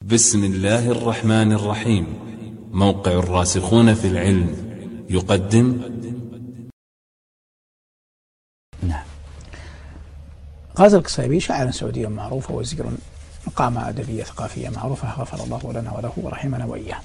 بسم الله الرحمن الرحيم. موقع الراسخون في العلم يقدم. نعم. غازي القصيبي شاعر سعودي معروف ووزير مقامة أدبية ثقافية معروفة، غفر الله لنا وله ورحمنا وإياه.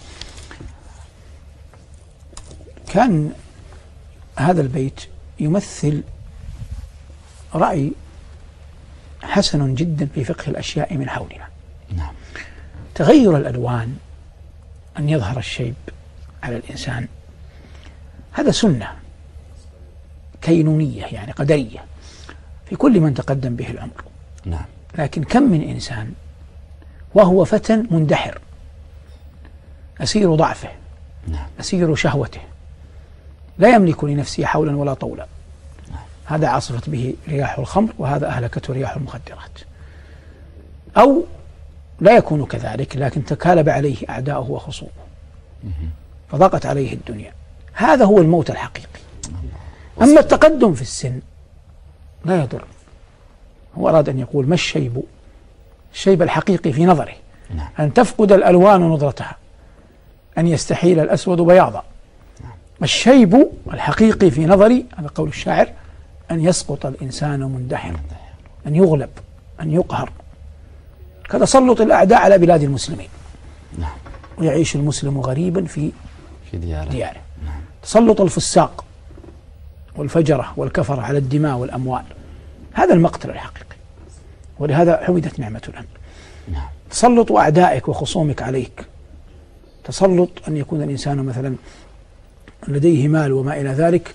كان هذا البيت يمثل رأي حسن جدا في فقه الأشياء من حولنا. نعم. تغير الألوان، أن يظهر الشيب على الإنسان، هذا سنة كينونية يعني قدرية في كل من تقدم به العمر. نعم. لكن كم من إنسان وهو فتى مندحر، أسير ضعفه، نعم. أسير شهوته، لا يملك لنفسه حولا ولا طولا. نعم. هذا عاصفت به رياح الخمر، وهذا أهلكته رياح المخدرات. أو لا يكون كذلك، لكن تكالب عليه أعداؤه وخصومه فضاقت عليه الدنيا. هذا هو الموت الحقيقي. أما التقدم في السن لا يضر. هو أراد أن يقول ما الشيب؟ الشيب الحقيقي في نظره أن تفقد الألوان نضرتها، أن يستحيل الأسود بياضا. الشيب الحقيقي في نظري، هذا قول الشاعر، أن يسقط الإنسان مندحر، أن يغلب، أن يقهر، كتسلط الأعداء على بلاد المسلمين. نعم. ويعيش المسلم غريبا في دياره. نعم. تسلط الفساق والفجرة والكفرة على الدماء والأموال، هذا المقتل الحقيقي. ولهذا حمدت نعمة الأمن. نعم. تسلط أعدائك وخصومك عليك، تسلط أن يكون الإنسان مثلا لديه مال وما إلى ذلك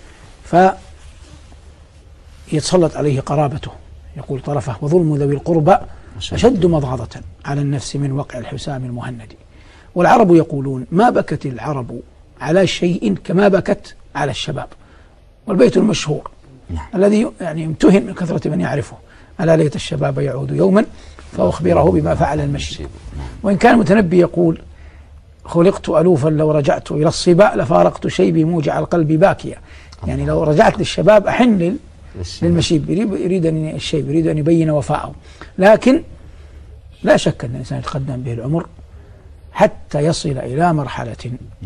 فيتسلط عليه قرابته، يقول طرفه وظلم ذوي القربى أشد مضغضة على النفس من وقع الحسام المهند. والعرب يقولون ما بكت العرب على شيء كما بكت على الشباب. والبيت المشهور الذي يعني امتهن من كثرة من يعرفه: ألا ليت الشباب يعود يوما فأخبره بما فعل المشيب. وإن كان المتنبي يقول: خلقت ألوفا لو رجعت إلى الصبا لفارقت شيبي موجع القلب باكيا. يعني لو رجعت للشباب أحن للمشيب. يريد أن الشيب يريد أن يبين وفاءه. لكن لا شك أن الإنسان يتقدم به العمر حتى يصل إلى مرحلة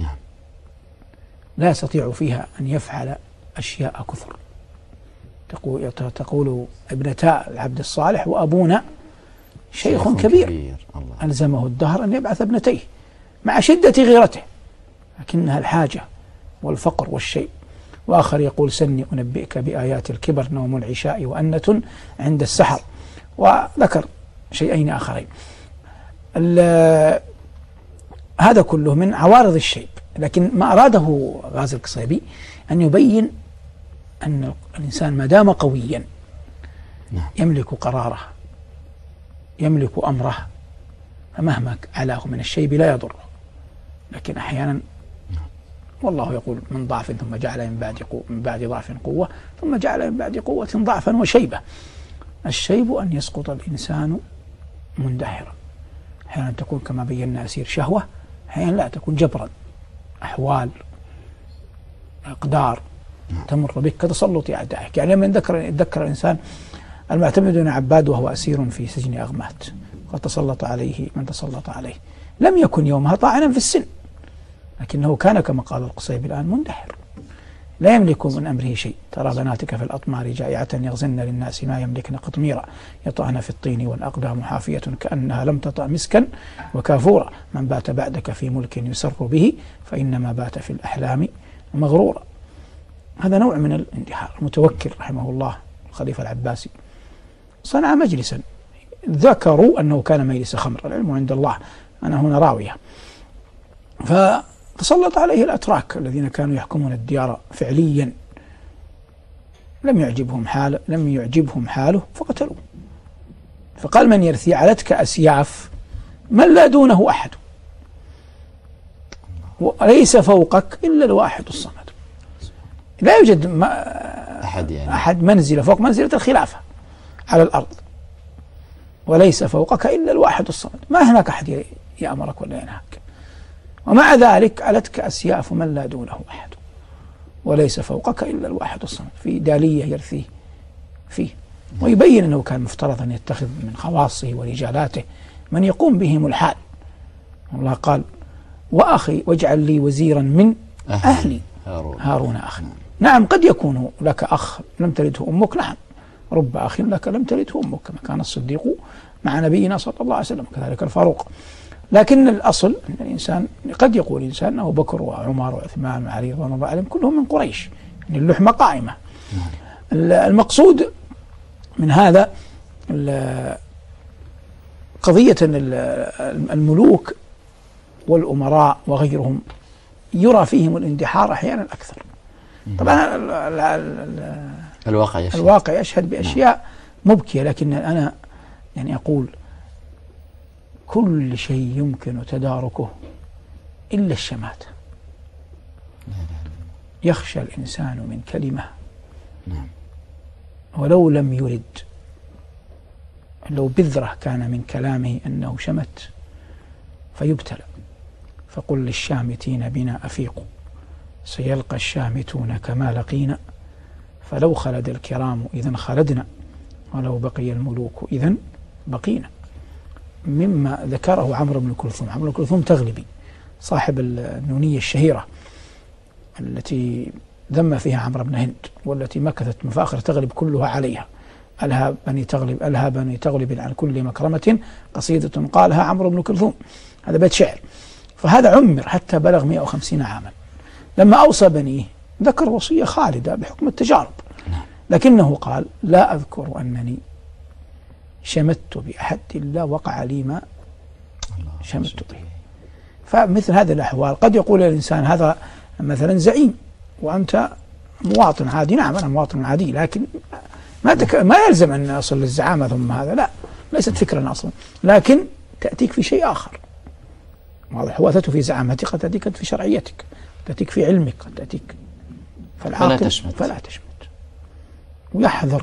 لا يستطيع فيها أن يفعل أشياء كثر. تقول ابنتا العبد الصالح: وأبونا شيخ كبير ألزمه الدهر أن يبعث ابنتيه مع شدة غيرته، لكنها الحاجة والفقر والشيء. وآخر يقول: سني أنبئك بآيات الكبر نوم العشاء وأنة عند السحر. وذكر شيئين آخرين. هذا كله من عوارض الشيب. لكن ما أراده غازي القصيبي أن يبين أن الإنسان ما دام قويا يملك قراره، يملك أمره، فمهما علاه من الشيب لا يضره. لكن أحيانا والله يقول: من ضعف ثم جعل من بعد ضعف قوة ثم جعل من بعد قوة ضعفا وشيبة. الشيب أن يسقط الإنسان مندحرا، أحيانا تكون كما بينا أسير شهوة، أحيانا لا تكون جبرا، أحوال، أقدار تمر بك كتسلط أعدائك. يعني من يتذكر الإنسان المعتمد بن عباد وهو أسير في سجن أغمات، قد تسلط عليه من تسلط عليه، لم يكن يومها طاعنا في السن، لكنه كان كما قال القصيبي الآن مندحر، لا يملك من أمره شيء. ترى بناتك في الأطمار جائعة يغزن للناس ما يملكن قطميرا، يطعن في الطين والأقدام حافية كأنها لم تطع مسكا وكافورا. من بات بعدك في ملك يسر به فإنما بات في الأحلام مغرورا. هذا نوع من الاندحار. المتوكل رحمه الله الخليفة العباسي صنع مجلسا ذكروا أنه كان مجلس خمر، العلم عند الله، أنا هنا راوية. فتسلط عليه الأتراك الذين كانوا يحكمون الديار فعليا، لم يعجبهم حاله فقتلوه. فقال: من يرثي علتك أسياف من لا دونه أحد، وليس فوقك إلا الواحد الصمد. لا يوجد أحد منزل فوق منزلة الخلافة على الأرض، وليس فوقك إلا الواحد الصمد. ما هناك أحد يأمرك ولا ينهاك. ومع ذلك علتك أسياف من لا دونه أحد، وليس فوقك إلا الواحد الصمد. في دالية يرثيه فيه. ويبين أنه كان مفترض أن يتخذ من خواصه ورجالاته من يقوم بهم الحال، الله قال وأخي واجعل لي وزيرا من أهلي هارون أخي. نعم قد يكون لك أخ لم تلده أمك، نعم رب أخ لك لم تلده أمك، كما كان الصديق مع نبينا صلى الله عليه وسلم، كذلك الفاروق. لكن الأصل أن الإنسان قد يقول الإنسان أبو بكر وعمر وعثمان وعلي رضوان الله عليهم كلهم من قريش، يعني اللحمة قائمة. المقصود من هذا قضية الملوك والأمراء وغيرهم يرى فيهم الاندحار أحيانا أكثر. طبعا الواقع يشهد بأشياء مبكية، لكن أنا يعني أقول كل شيء يمكن تداركه إلا الشماتة. يخشى الإنسان من كلمة ولو لم يرد، لو بذرة كان من كلامه أنه شمت فيبتلى. فقل للشامتين بنا أفيقوا سيلقى الشامتون كما لقينا، فلو خلد الكرام إذن خلدنا ولو بقي الملوك إذن بقينا. مما ذكره عمرو بن كلثوم، عمرو بن كلثوم تغلبي صاحب النونية الشهيرة التي ذم فيها عمرو بن هند، والتي مكثت مفاخر تغلب كلها عليها. ألها بني تغلب عن كل مكرمة قصيدة قالها عمرو بن كلثوم، هذا بيت شعر. فهذا عمر حتى بلغ 150 عاما. لما أوصى بنيه ذكر وصية خالدة بحكم التجارب، لكنه قال لا أذكر أنني شمت بأحد إلا وقع لي ما شمت به. فمثل هذه الأحوال قد يقول الإنسان هذا مثلا زعيم وأنت مواطن عادي. نعم أنا مواطن عادي، لكن ما يلزم أن أصل للزعامة ثم هذا، لا، ليست فكرا أصلا، لكن تأتيك في شيء آخر. واضح، وثته في زعامتك قد تأتيك في شرعيتك، تأتيك في علمك، قد تأتيك. فالعاقل فلا تشمت. ويحذر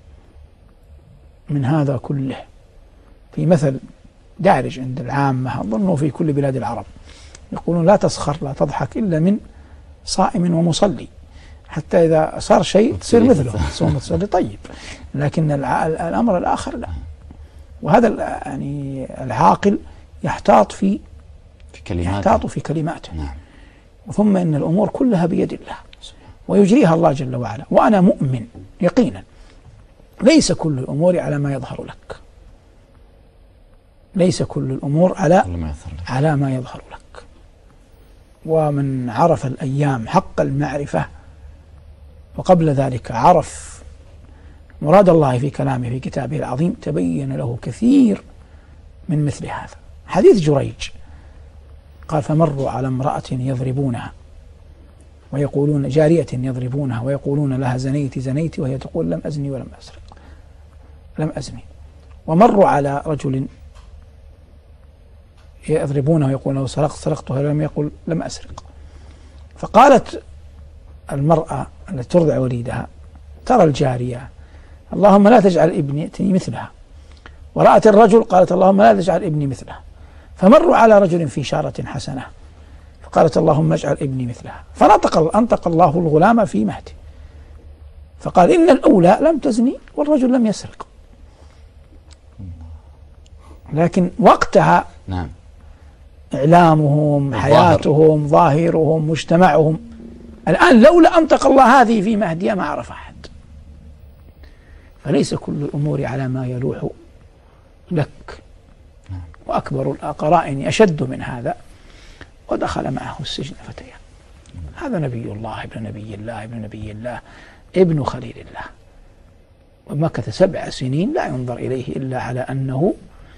من هذا كله. في مثل دارج عند العامة أظنه في كل بلاد العرب، يقولون لا تسخر لا تضحك إلا من صائم ومصلي، حتى إذا صار شيء تصير مثله، صوم تصلي طيب، لكن الأمر الآخر لا. وهذا يعني العاقل يحتاط في كلماته. نعم. ثم إن الأمور كلها بيد الله ويجريها الله جل وعلا. وأنا مؤمن يقينا ليس كل الأمور على ما يظهر لك، ليس كل الأمور على ما يظهر لك. ومن عرف الأيام حق المعرفة وقبل ذلك عرف مراد الله في كلامه في كتابه العظيم تبين له كثير من مثل هذا. حديث جريج قال فمروا على امرأة يضربونها ويقولون جارية يضربونها ويقولون لها زنيت وهي تقول لم أزني ولم أسرق لم أزني. ومروا على رجل يضربونه ويقول له سرقت وهي لم يقل لم أسرق. فقالت المرأة التي ترضع وليدها ترى الجارية اللهم لا تجعل ابني مثلها، ورأت الرجل قالت اللهم لا تجعل ابني مثلها. فمروا على رجل في شارة حسنة فقالت اللهم اجعل ابني مثلها. فأنطق الله الغلام في مهده فقال إن الأولى لم تزني والرجل لم يسرق. لكن وقتها نعم إعلامهم حياتهم ظاهرهم مجتمعهم. الآن لولا أنطق الله هذه في مهدي ما عرف أحد. فليس كل الأمور على ما يلوح لك. وأكبر القرائن أشد من هذا ودخل معه السجن فتيان. هذا نبي الله ابن نبي الله ابن خليل الله، ومكث 7 سنين لا ينظر إليه إلا على أنه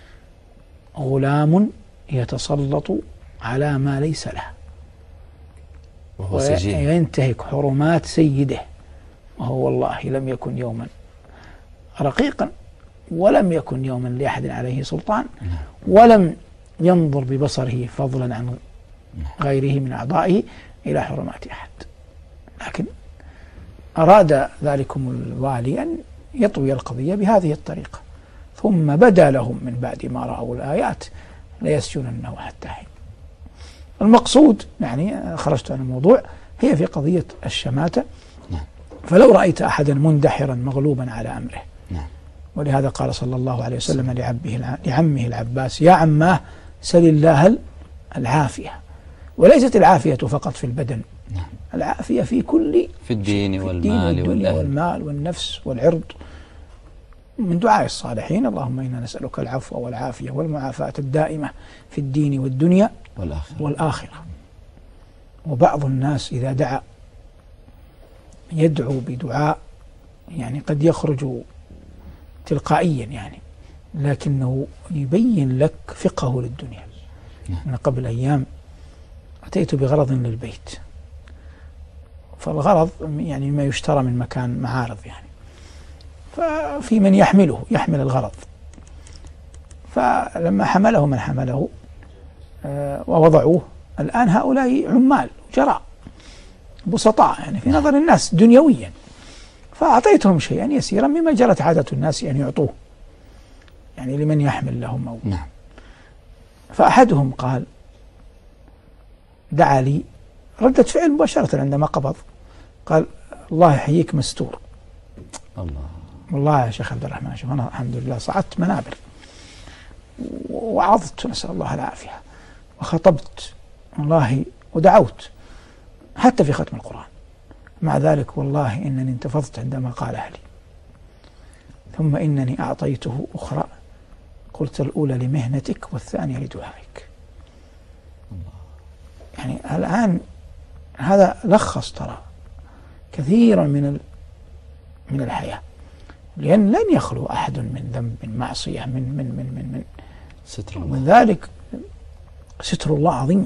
غلام يتسلط على ما ليس له وينتهك حرمات سيده، وهو والله لم يكن يوما رقيقا ولم يكن يوما لأحد عليه سلطان ولم ينظر ببصره فضلا عن غيره من أعضائه إلى حرمات أحد. لكن أراد ذلكم الوالي أن يطوي القضية بهذه الطريقة، ثم بدا لهم من بعد ما رأوا الآيات ليسجننه حتى حين. المقصود يعني خرجت عن الموضوع هي في قضية الشماتة. فلو رأيت أحدا مندحرا مغلوبا على أمره، ولهذا قال صلى الله عليه وسلم لعمه العباس يا عماه سل الله العافية، وليست العافية فقط في البدن، نعم. العافية في كل في الدين شيء، والمال والمال والنفس والعرض. من دعاء الصالحين: اللهم إنا نسألك العفو والعافية والمعافاة الدائمة في الدين والدنيا والآخرة. وبعض الناس إذا دعا يدعو بدعاء يعني قد يخرج تلقائيا يعني، لكنه يبين لك فقهه للدنيا. أنا قبل أيام أتيت بغرض للبيت، فالغرض يعني ما يشترى من مكان معارض يعني، ففي من يحمل الغرض، فلما حمله من حمله ووضعوه، الآن هؤلاء عمال جراء بسطاء يعني في نظر الناس دنيويا، فأعطيتهم شيئا يسيرا مما جرت عادة الناس أن يعطوه يعني لمن يحمل لهم أو. نعم. فأحدهم قال دعا لي ردة فعل مباشرة عندما قبض، قال: الله يحييك مستور. الله. والله يا شيخ عبد الرحمن، شوف أنا الحمد لله صعدت منابر وعظت نسأل الله العافية، وخطبت والله ودعوت حتى في ختم القرآن، مع ذلك والله إنني انتفضت عندما قالها لي، ثم إنني أعطيته أخرى قلت الأولى لمهنتك والثانية لدعائك. يعني الآن هذا لخص ترى كثيرا من الحياة، لأن لن يخلو أحد من ذنب، من معصية، من ستر الله. ومن ذلك ستر الله عظيم،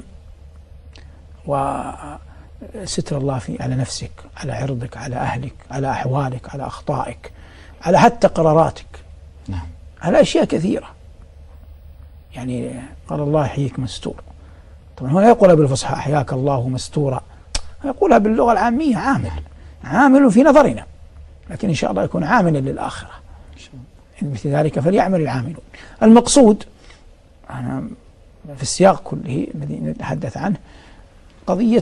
وستر الله على نفسك، على عرضك، على أهلك، على أحوالك، على أخطائك، على حتى قراراتك. نعم. على أشياء كثيرة. يعني قال الله يحييك مستور، طبعا هو لا يقولها بالفصحى أحياك الله مستورا، يقولها باللغة العامية عامل في نظرنا، لكن إن شاء الله يكون عاملا للآخرة. مثل ذلك فليعمل العاملون. المقصود أنا في السياق كله الذي نتحدث عنه قضية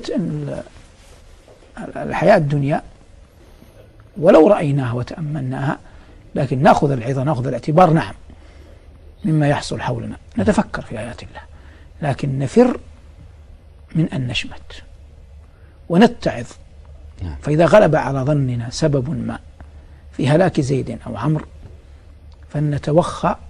الحياة الدنيا ولو رأيناها وتأملناها، لكن نأخذ العظة، نأخذ الاعتبار، نعم، مما يحصل حولنا، نتفكر في آيات الله، لكن نفر من أن نشمت ونتعظ. فإذا غلب على ظننا سبب ما في هلاك زيد أو عمرو فلنتوخى